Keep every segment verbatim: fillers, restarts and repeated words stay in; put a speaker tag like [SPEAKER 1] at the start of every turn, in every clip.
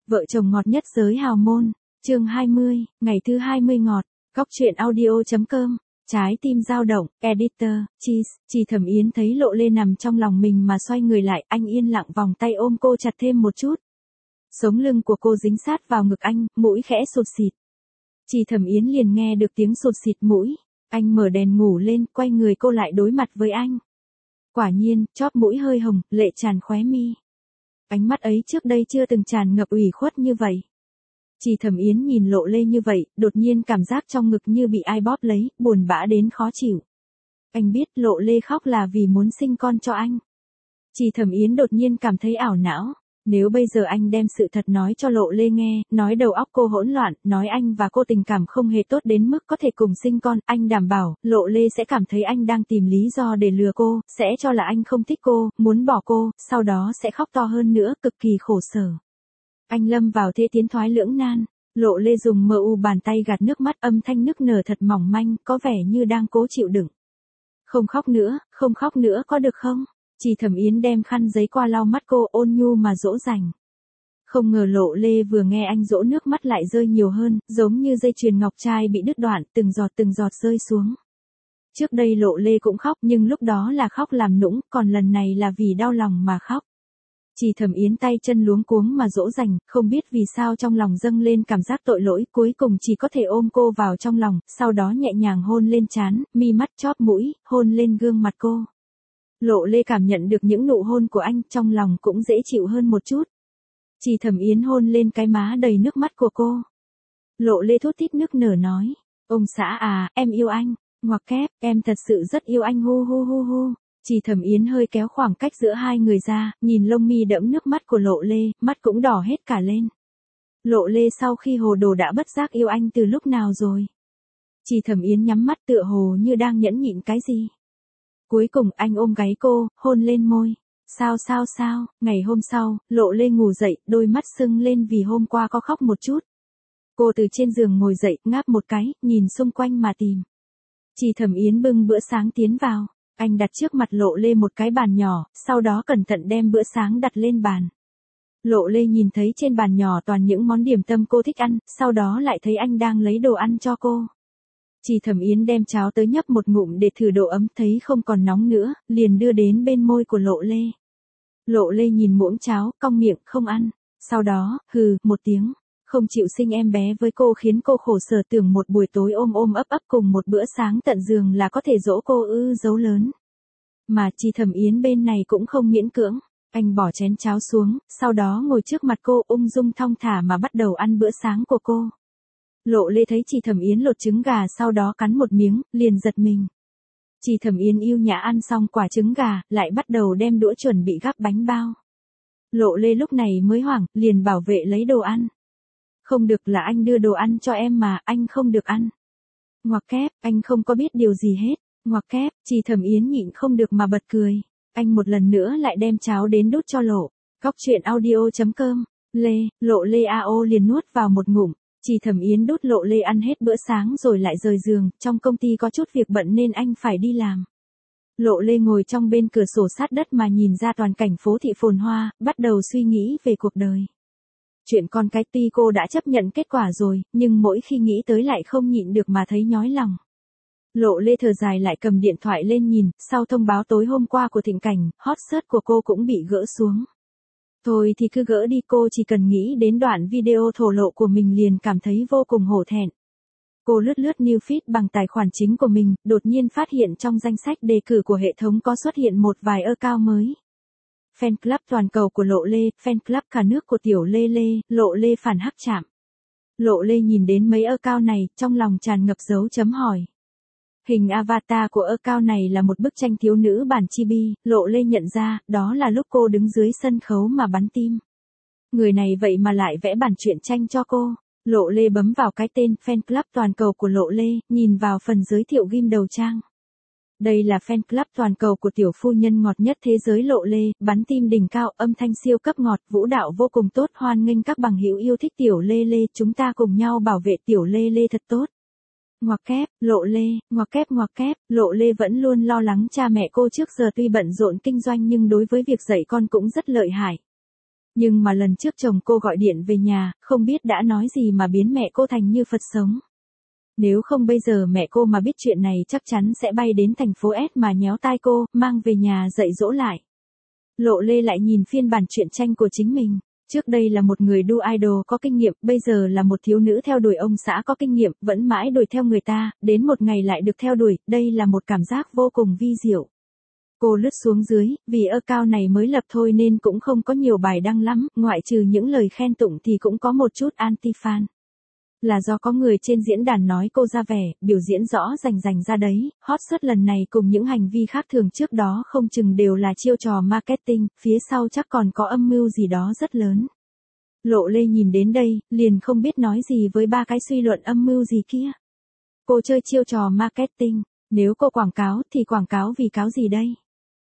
[SPEAKER 1] Vợ chồng ngọt nhất giới hào môn, chương hai mươi, ngày thứ hai mươi ngọt, góc truyện audio.com, trái tim dao động, editor, cheese, Chỉ Thẩm Yến thấy Lộ Lê nằm trong lòng mình mà xoay người lại, anh yên lặng vòng tay ôm cô chặt thêm một chút. Sống lưng của cô dính sát vào ngực anh, mũi khẽ sụt xịt. Chỉ Thẩm Yến liền nghe được tiếng sụt xịt mũi, anh mở đèn ngủ lên, quay người cô lại đối mặt với anh. Quả nhiên, chóp mũi hơi hồng, lệ tràn khóe mi. Ánh mắt ấy trước đây chưa từng tràn ngập ủy khuất như vậy. Chỉ Thẩm Yến nhìn Lộ Lê như vậy, đột nhiên cảm giác trong ngực như bị ai bóp lấy, buồn bã đến khó chịu. Anh biết Lộ Lê khóc là vì muốn sinh con cho anh. Chỉ Thẩm Yến đột nhiên cảm thấy ảo não. Nếu bây giờ anh đem sự thật nói cho Lộ Lê nghe, nói đầu óc cô hỗn loạn, nói anh và cô tình cảm không hề tốt đến mức có thể cùng sinh con, anh đảm bảo, Lộ Lê sẽ cảm thấy anh đang tìm lý do để lừa cô, sẽ cho là anh không thích cô, muốn bỏ cô, sau đó sẽ khóc to hơn nữa, cực kỳ khổ sở. Anh lâm vào thế tiến thoái lưỡng nan, Lộ Lê dùng mờ u bàn tay gạt nước mắt, âm thanh nức nở thật mỏng manh, có vẻ như đang cố chịu đựng. Không khóc nữa, không khóc nữa có được không? Chỉ Thẩm Yến đem khăn giấy qua lau mắt cô, ôn nhu mà dỗ dành. Không ngờ Lộ Lê vừa nghe anh dỗ nước mắt lại rơi nhiều hơn, giống như dây chuyền ngọc trai bị đứt đoạn, từng giọt từng giọt rơi xuống. Trước đây Lộ Lê cũng khóc, nhưng lúc đó là khóc làm nũng, còn lần này là vì đau lòng mà khóc. Chỉ Thẩm Yến tay chân luống cuống mà dỗ dành, không biết vì sao trong lòng dâng lên cảm giác tội lỗi, cuối cùng chỉ có thể ôm cô vào trong lòng, sau đó nhẹ nhàng hôn lên trán, mi mắt, chóp mũi, hôn lên gương mặt cô. Lộ Lê cảm nhận được những nụ hôn của anh, trong lòng cũng dễ chịu hơn một chút. Chỉ Thẩm Yến hôn lên cái má đầy nước mắt của cô. Lộ Lê thút thít nức nở nói, ông xã à, em yêu anh, ngoặc kép, em thật sự rất yêu anh hu hu hu hu. Chỉ Thẩm Yến hơi kéo khoảng cách giữa hai người ra, nhìn lông mi đẫm nước mắt của Lộ Lê, mắt cũng đỏ hết cả lên. Lộ Lê sau khi hồ đồ đã bất giác yêu anh từ lúc nào rồi. Chỉ Thẩm Yến nhắm mắt tựa hồ như đang nhẫn nhịn cái gì. Cuối cùng anh ôm gáy cô, hôn lên môi. Sao sao sao, ngày hôm sau, Lộ Lê ngủ dậy, đôi mắt sưng lên vì hôm qua có khóc một chút. Cô từ trên giường ngồi dậy, ngáp một cái, nhìn xung quanh mà tìm. Chỉ Thẩm Yến bưng bữa sáng tiến vào. Anh đặt trước mặt Lộ Lê một cái bàn nhỏ, sau đó cẩn thận đem bữa sáng đặt lên bàn. Lộ Lê nhìn thấy trên bàn nhỏ toàn những món điểm tâm cô thích ăn, sau đó lại thấy anh đang lấy đồ ăn cho cô. Chỉ Thẩm Yến đem cháo tới nhấp một ngụm để thử độ ấm, thấy không còn nóng nữa, liền đưa đến bên môi của Lộ Lê. Lộ Lê nhìn muỗng cháo, cong miệng, không ăn. Sau đó, hừ, một tiếng, không chịu sinh em bé với cô khiến cô khổ sở, tưởng một buổi tối ôm ôm ấp ấp cùng một bữa sáng tận giường là có thể dỗ cô ư, dấu lớn. Mà Chỉ Thẩm Yến bên này cũng không miễn cưỡng, anh bỏ chén cháo xuống, sau đó ngồi trước mặt cô ung dung thong thả mà bắt đầu ăn bữa sáng của cô. Lộ Lê thấy Chỉ Thẩm Yến lột trứng gà sau đó cắn một miếng, liền giật mình. Chỉ Thẩm Yến yêu nhã ăn xong quả trứng gà, lại bắt đầu đem đũa chuẩn bị gắp bánh bao. Lộ Lê lúc này mới hoảng, liền bảo vệ lấy đồ ăn. Không được, là anh đưa đồ ăn cho em mà, anh không được ăn. Ngoặc kép, anh không có biết điều gì hết. Ngoặc kép, Chỉ Thẩm Yến nhịn không được mà bật cười. Anh một lần nữa lại đem cháo đến đút cho Lộ. Góc truyện audio.com, Lê, Lộ Lê a ô liền nuốt vào một ngụm. Chỉ Thẩm Yến đút Lộ Lê ăn hết bữa sáng rồi lại rời giường, trong công ty có chút việc bận nên anh phải đi làm. Lộ Lê ngồi trong bên cửa sổ sát đất mà nhìn ra toàn cảnh phố thị phồn hoa, bắt đầu suy nghĩ về cuộc đời. Chuyện con cái tuy cô đã chấp nhận kết quả rồi, nhưng mỗi khi nghĩ tới lại không nhịn được mà thấy nhói lòng. Lộ Lê thở dài lại cầm điện thoại lên nhìn, sau thông báo tối hôm qua của Thịnh Cảnh, hot search của cô cũng bị gỡ xuống. Thôi thì cứ gỡ đi, cô chỉ cần nghĩ đến đoạn video thổ lộ của mình liền cảm thấy vô cùng hổ thẹn. Cô lướt lướt new feed bằng tài khoản chính của mình, đột nhiên phát hiện trong danh sách đề cử của hệ thống có xuất hiện một vài account mới. Fan club toàn cầu của Lộ Lê, fan club cả nước của Tiểu Lê Lê, Lộ Lê phản hắc chạm. Lộ Lê nhìn đến mấy account này, trong lòng tràn ngập dấu chấm hỏi. Hình avatar của account này là một bức tranh thiếu nữ bản chibi, Lộ Lê nhận ra, đó là lúc cô đứng dưới sân khấu mà bắn tim. Người này vậy mà lại vẽ bản truyện tranh cho cô. Lộ Lê bấm vào cái tên fan club toàn cầu của Lộ Lê, nhìn vào phần giới thiệu ghim đầu trang. Đây là fan club toàn cầu của tiểu phu nhân ngọt nhất thế giới Lộ Lê, bắn tim đỉnh cao, âm thanh siêu cấp ngọt, vũ đạo vô cùng tốt, hoan nghênh các bằng hữu yêu thích Tiểu Lê Lê, chúng ta cùng nhau bảo vệ Tiểu Lê Lê thật tốt. Ngoặc kép, Lộ Lê, ngoặc kép ngoặc kép, Lộ Lê vẫn luôn lo lắng cha mẹ cô trước giờ tuy bận rộn kinh doanh nhưng đối với việc dạy con cũng rất lợi hại. Nhưng mà lần trước chồng cô gọi điện về nhà, không biết đã nói gì mà biến mẹ cô thành như Phật sống. Nếu không bây giờ mẹ cô mà biết chuyện này chắc chắn sẽ bay đến thành phố S mà nhéo tai cô, mang về nhà dạy dỗ lại. Lộ Lê lại nhìn phiên bản truyện tranh của chính mình. Trước đây là một người đu idol có kinh nghiệm, bây giờ là một thiếu nữ theo đuổi ông xã có kinh nghiệm, vẫn mãi đuổi theo người ta, đến một ngày lại được theo đuổi, đây là một cảm giác vô cùng vi diệu. Cô lướt xuống dưới, vì account này mới lập thôi nên cũng không có nhiều bài đăng lắm, ngoại trừ những lời khen tụng thì cũng có một chút anti-fan. Là do có người trên diễn đàn nói cô ra vẻ, biểu diễn rõ rành rành ra đấy, hot search lần này cùng những hành vi khác thường trước đó không chừng đều là chiêu trò marketing, phía sau chắc còn có âm mưu gì đó rất lớn. Lộ Lê nhìn đến đây, liền không biết nói gì với ba cái suy luận âm mưu gì kia. Cô chơi chiêu trò marketing, nếu cô quảng cáo thì quảng cáo vì cáo gì đây?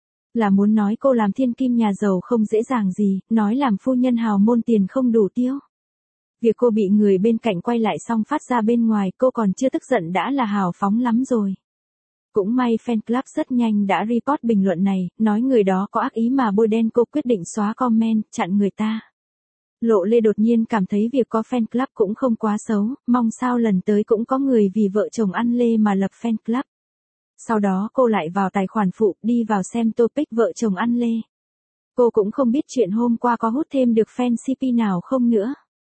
[SPEAKER 1] Là muốn nói cô làm thiên kim nhà giàu không dễ dàng gì, nói làm phu nhân hào môn tiền không đủ tiêu. Việc cô bị người bên cạnh quay lại xong phát ra bên ngoài cô còn chưa tức giận đã là hào phóng lắm rồi. Cũng may fan club rất nhanh đã report bình luận này, nói người đó có ác ý mà bôi đen cô quyết định xóa comment, chặn người ta. Lộ Lê đột nhiên cảm thấy việc có fan club cũng không quá xấu, mong sao lần tới cũng có người vì vợ chồng ăn lê mà lập fan club. Sau đó cô lại vào tài khoản phụ, đi vào xem topic vợ chồng ăn lê. Cô cũng không biết chuyện hôm qua có hút thêm được fan xê pê nào không nữa.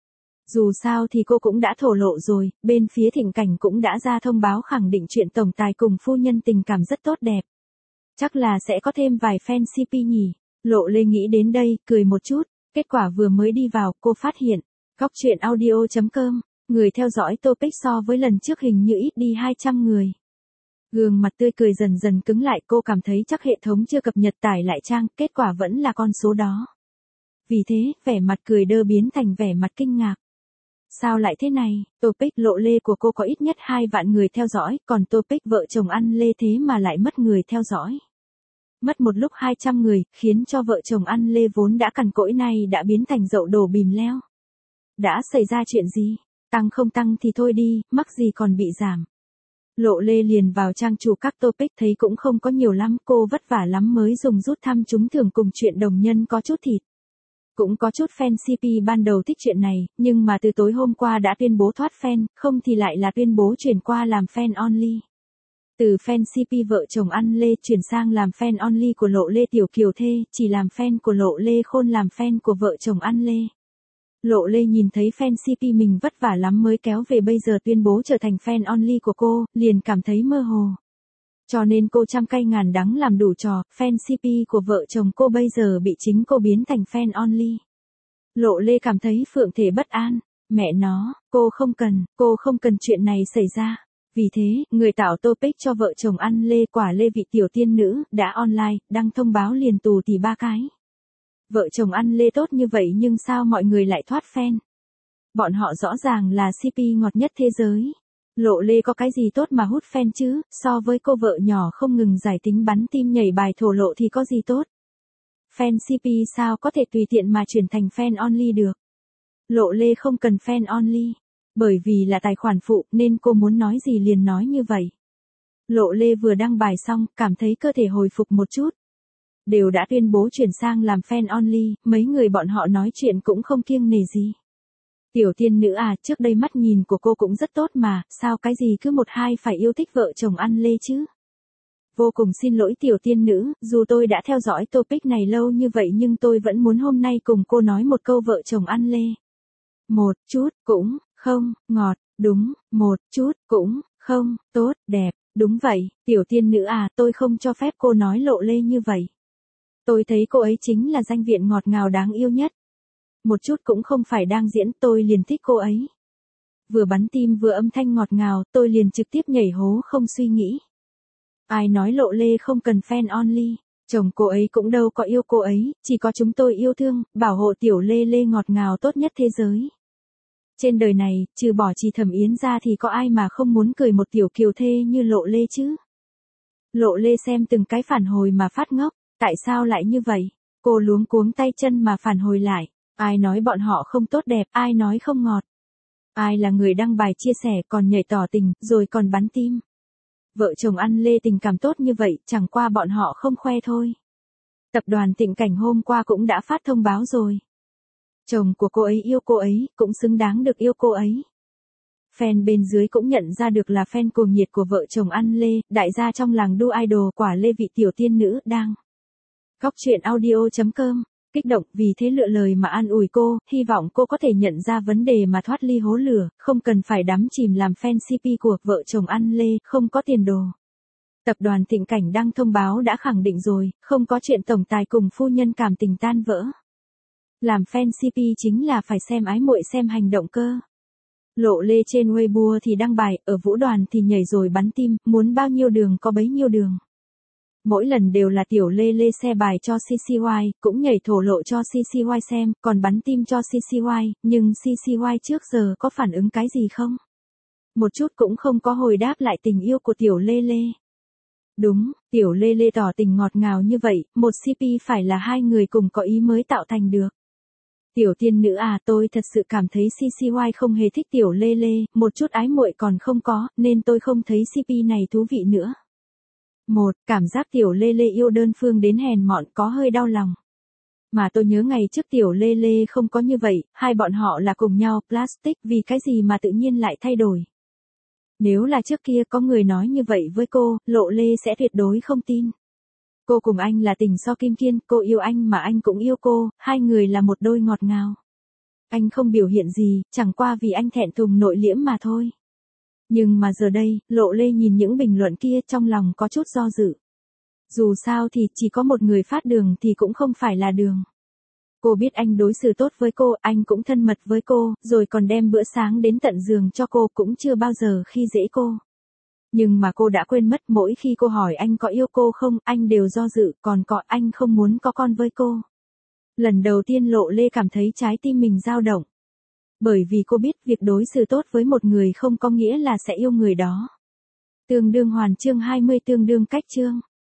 [SPEAKER 1] Dù sao thì cô cũng đã thổ lộ rồi, bên phía Thịnh Cảnh cũng đã ra thông báo khẳng định chuyện tổng tài cùng phu nhân tình cảm rất tốt đẹp. Chắc là sẽ có thêm vài fan xê pê nhỉ. Lộ Lê nghĩ đến đây, cười một chút. Kết quả vừa mới đi vào, cô phát hiện. Góc truyện audio chấm com, người theo dõi topic so với lần trước hình như ít đi hai trăm người. Gương mặt tươi cười dần dần cứng lại, cô cảm thấy chắc hệ thống chưa cập nhật tải lại trang, kết quả vẫn là con số đó. Vì thế, vẻ mặt cười đơ biến thành vẻ mặt kinh ngạc. Sao lại thế này, topic Lộ Lê của cô có ít nhất hai vạn người theo dõi, còn topic vợ chồng ăn lê thế mà lại mất người theo dõi. Mất một lúc hai trăm người, khiến cho vợ chồng ăn lê vốn đã cằn cỗi này đã biến thành dậu đổ bìm leo. Đã xảy ra chuyện gì? Tăng không tăng thì thôi đi, mắc gì còn bị giảm. Lộ Lê liền vào trang chủ các topic thấy cũng không có nhiều lắm, cô vất vả lắm mới dùng rút thăm trúng thưởng cùng chuyện đồng nhân có chút thịt. Cũng có chút fan xê pê ban đầu thích chuyện này, nhưng mà từ tối hôm qua đã tuyên bố thoát fan, không thì lại là tuyên bố chuyển qua làm fan only. Từ fan xê pê vợ chồng ăn lê chuyển sang làm fan only của Lộ Lê Tiểu Kiều Thê, chỉ làm fan của Lộ Lê Khôn làm fan của vợ chồng ăn lê. Lộ Lê nhìn thấy fan xê pê mình vất vả lắm mới kéo về bây giờ tuyên bố trở thành fan only của cô, liền cảm thấy mơ hồ. Cho nên cô trăm cay ngàn đắng làm đủ trò, fan xê pê của vợ chồng cô bây giờ bị chính cô biến thành fan only. Lộ Lê cảm thấy phượng thể bất an, mẹ nó, cô không cần, cô không cần chuyện này xảy ra. Vì thế, người tạo topic cho vợ chồng ăn lê quả lê vị tiểu tiên nữ, đã online, đăng thông báo liền tù tì ba cái. Vợ chồng ăn lê tốt như vậy nhưng sao mọi người lại thoát fan? Bọn họ rõ ràng là xê pê ngọt nhất thế giới. Lộ Lê có cái gì tốt mà hút fan chứ, so với cô vợ nhỏ không ngừng giải tính bắn tim nhảy bài thổ lộ thì có gì tốt. Fan xê pê sao có thể tùy tiện mà chuyển thành fan only được. Lộ Lê không cần fan only. Bởi vì là tài khoản phụ nên cô muốn nói gì liền nói như vậy. Lộ Lê vừa đăng bài xong, cảm thấy cơ thể hồi phục một chút. Đều đã tuyên bố chuyển sang làm fan only, mấy người bọn họ nói chuyện cũng không kiêng nể gì. Tiểu tiên nữ à, trước đây mắt nhìn của cô cũng rất tốt mà, sao cái gì cứ một hai phải yêu thích vợ chồng ăn lê chứ? Vô cùng xin lỗi tiểu tiên nữ, dù tôi đã theo dõi topic này lâu như vậy nhưng tôi vẫn muốn hôm nay cùng cô nói một câu vợ chồng ăn lê. Một chút, cũng, không, ngọt, đúng, một chút, cũng, không, tốt, đẹp, đúng vậy, tiểu tiên nữ à, tôi không cho phép cô nói Lộ Lê như vậy. Tôi thấy cô ấy chính là danh viện ngọt ngào đáng yêu nhất. Một chút cũng không phải đang diễn, tôi liền thích cô ấy. Vừa bắn tim vừa âm thanh ngọt ngào, tôi liền trực tiếp nhảy hố không suy nghĩ. Ai nói Lộ Lê không cần fan only, chồng cô ấy cũng đâu có yêu cô ấy, chỉ có chúng tôi yêu thương, bảo hộ tiểu Lê Lê ngọt ngào tốt nhất thế giới. Trên đời này, trừ bỏ Trì Thẩm Yến ra thì có ai mà không muốn cười một tiểu kiều thê như Lộ Lê chứ? Lộ Lê xem từng cái phản hồi mà phát ngốc, tại sao lại như vậy? Cô luống cuống tay chân mà phản hồi lại. Ai nói bọn họ không tốt đẹp, ai nói không ngọt. Ai là người đăng bài chia sẻ còn nhảy tỏ tình, rồi còn bắn tim. Vợ chồng ăn lê tình cảm tốt như vậy, chẳng qua bọn họ không khoe thôi. Tập đoàn Thịnh Cảnh hôm qua cũng đã phát thông báo rồi. Chồng của cô ấy yêu cô ấy, cũng xứng đáng được yêu cô ấy. Fan bên dưới cũng nhận ra được là fan cuồng nhiệt của vợ chồng ăn Lê, đại gia trong làng đu idol quả Lê vị tiểu tiên nữ đang. Góc truyện audio chấm com, kích động vì thế lựa lời mà an ủi cô, hy vọng cô có thể nhận ra vấn đề mà thoát ly hố lửa, không cần phải đắm chìm làm fan xê pê của vợ chồng ăn Lê, không có tiền đồ. Tập đoàn Thịnh Cảnh đăng thông báo đã khẳng định rồi, không có chuyện tổng tài cùng phu nhân cảm tình tan vỡ. Làm fan xê pê chính là phải xem ái muội xem hành động cơ. Lộ Lê trên Weibo thì đăng bài, ở vũ đoàn thì nhảy rồi bắn tim, muốn bao nhiêu đường có bấy nhiêu đường. Mỗi lần đều là tiểu Lê Lê xe bài cho xê xê i, cũng nhảy thổ lộ cho xê xê i xem, còn bắn tim cho xê xê i, nhưng xê xê i trước giờ có phản ứng cái gì không? Một chút cũng không có hồi đáp lại tình yêu của tiểu Lê Lê. Đúng, tiểu Lê Lê tỏ tình ngọt ngào như vậy, một xê pê phải là hai người cùng có ý mới tạo thành được. Tiểu tiên nữ à, tôi thật sự cảm thấy xê xê i không hề thích tiểu Lê Lê, một chút ái muội còn không có, nên tôi không thấy xê pê này thú vị nữa. Một, cảm giác tiểu Lê Lê yêu đơn phương đến hèn mọn có hơi đau lòng. Mà tôi nhớ ngày trước tiểu Lê Lê không có như vậy, hai bọn họ là cùng nhau, plastic, vì cái gì mà tự nhiên lại thay đổi. Nếu là trước kia có người nói như vậy với cô, Lộ Lê sẽ tuyệt đối không tin. Cô cùng anh là tình so kim kiên, cô yêu anh mà anh cũng yêu cô, hai người là một đôi ngọt ngào. Anh không biểu hiện gì, chẳng qua vì anh thẹn thùng nội liễm mà thôi. Nhưng mà giờ đây, Lộ Lê nhìn những bình luận kia trong lòng có chút do dự. Dù sao thì chỉ có một người phát đường thì cũng không phải là đường. Cô biết anh đối xử tốt với cô, anh cũng thân mật với cô, rồi còn đem bữa sáng đến tận giường cho cô, cũng chưa bao giờ khi dễ cô. Nhưng mà cô đã quên mất mỗi khi cô hỏi anh có yêu cô không, anh đều do dự, còn có anh không muốn có con với cô. Lần đầu tiên Lộ Lê cảm thấy trái tim mình dao động. Bởi vì cô biết việc đối xử tốt với một người không có nghĩa là sẽ yêu người đó. Tương đương hoàn chương hai mươi tương đương cách chương.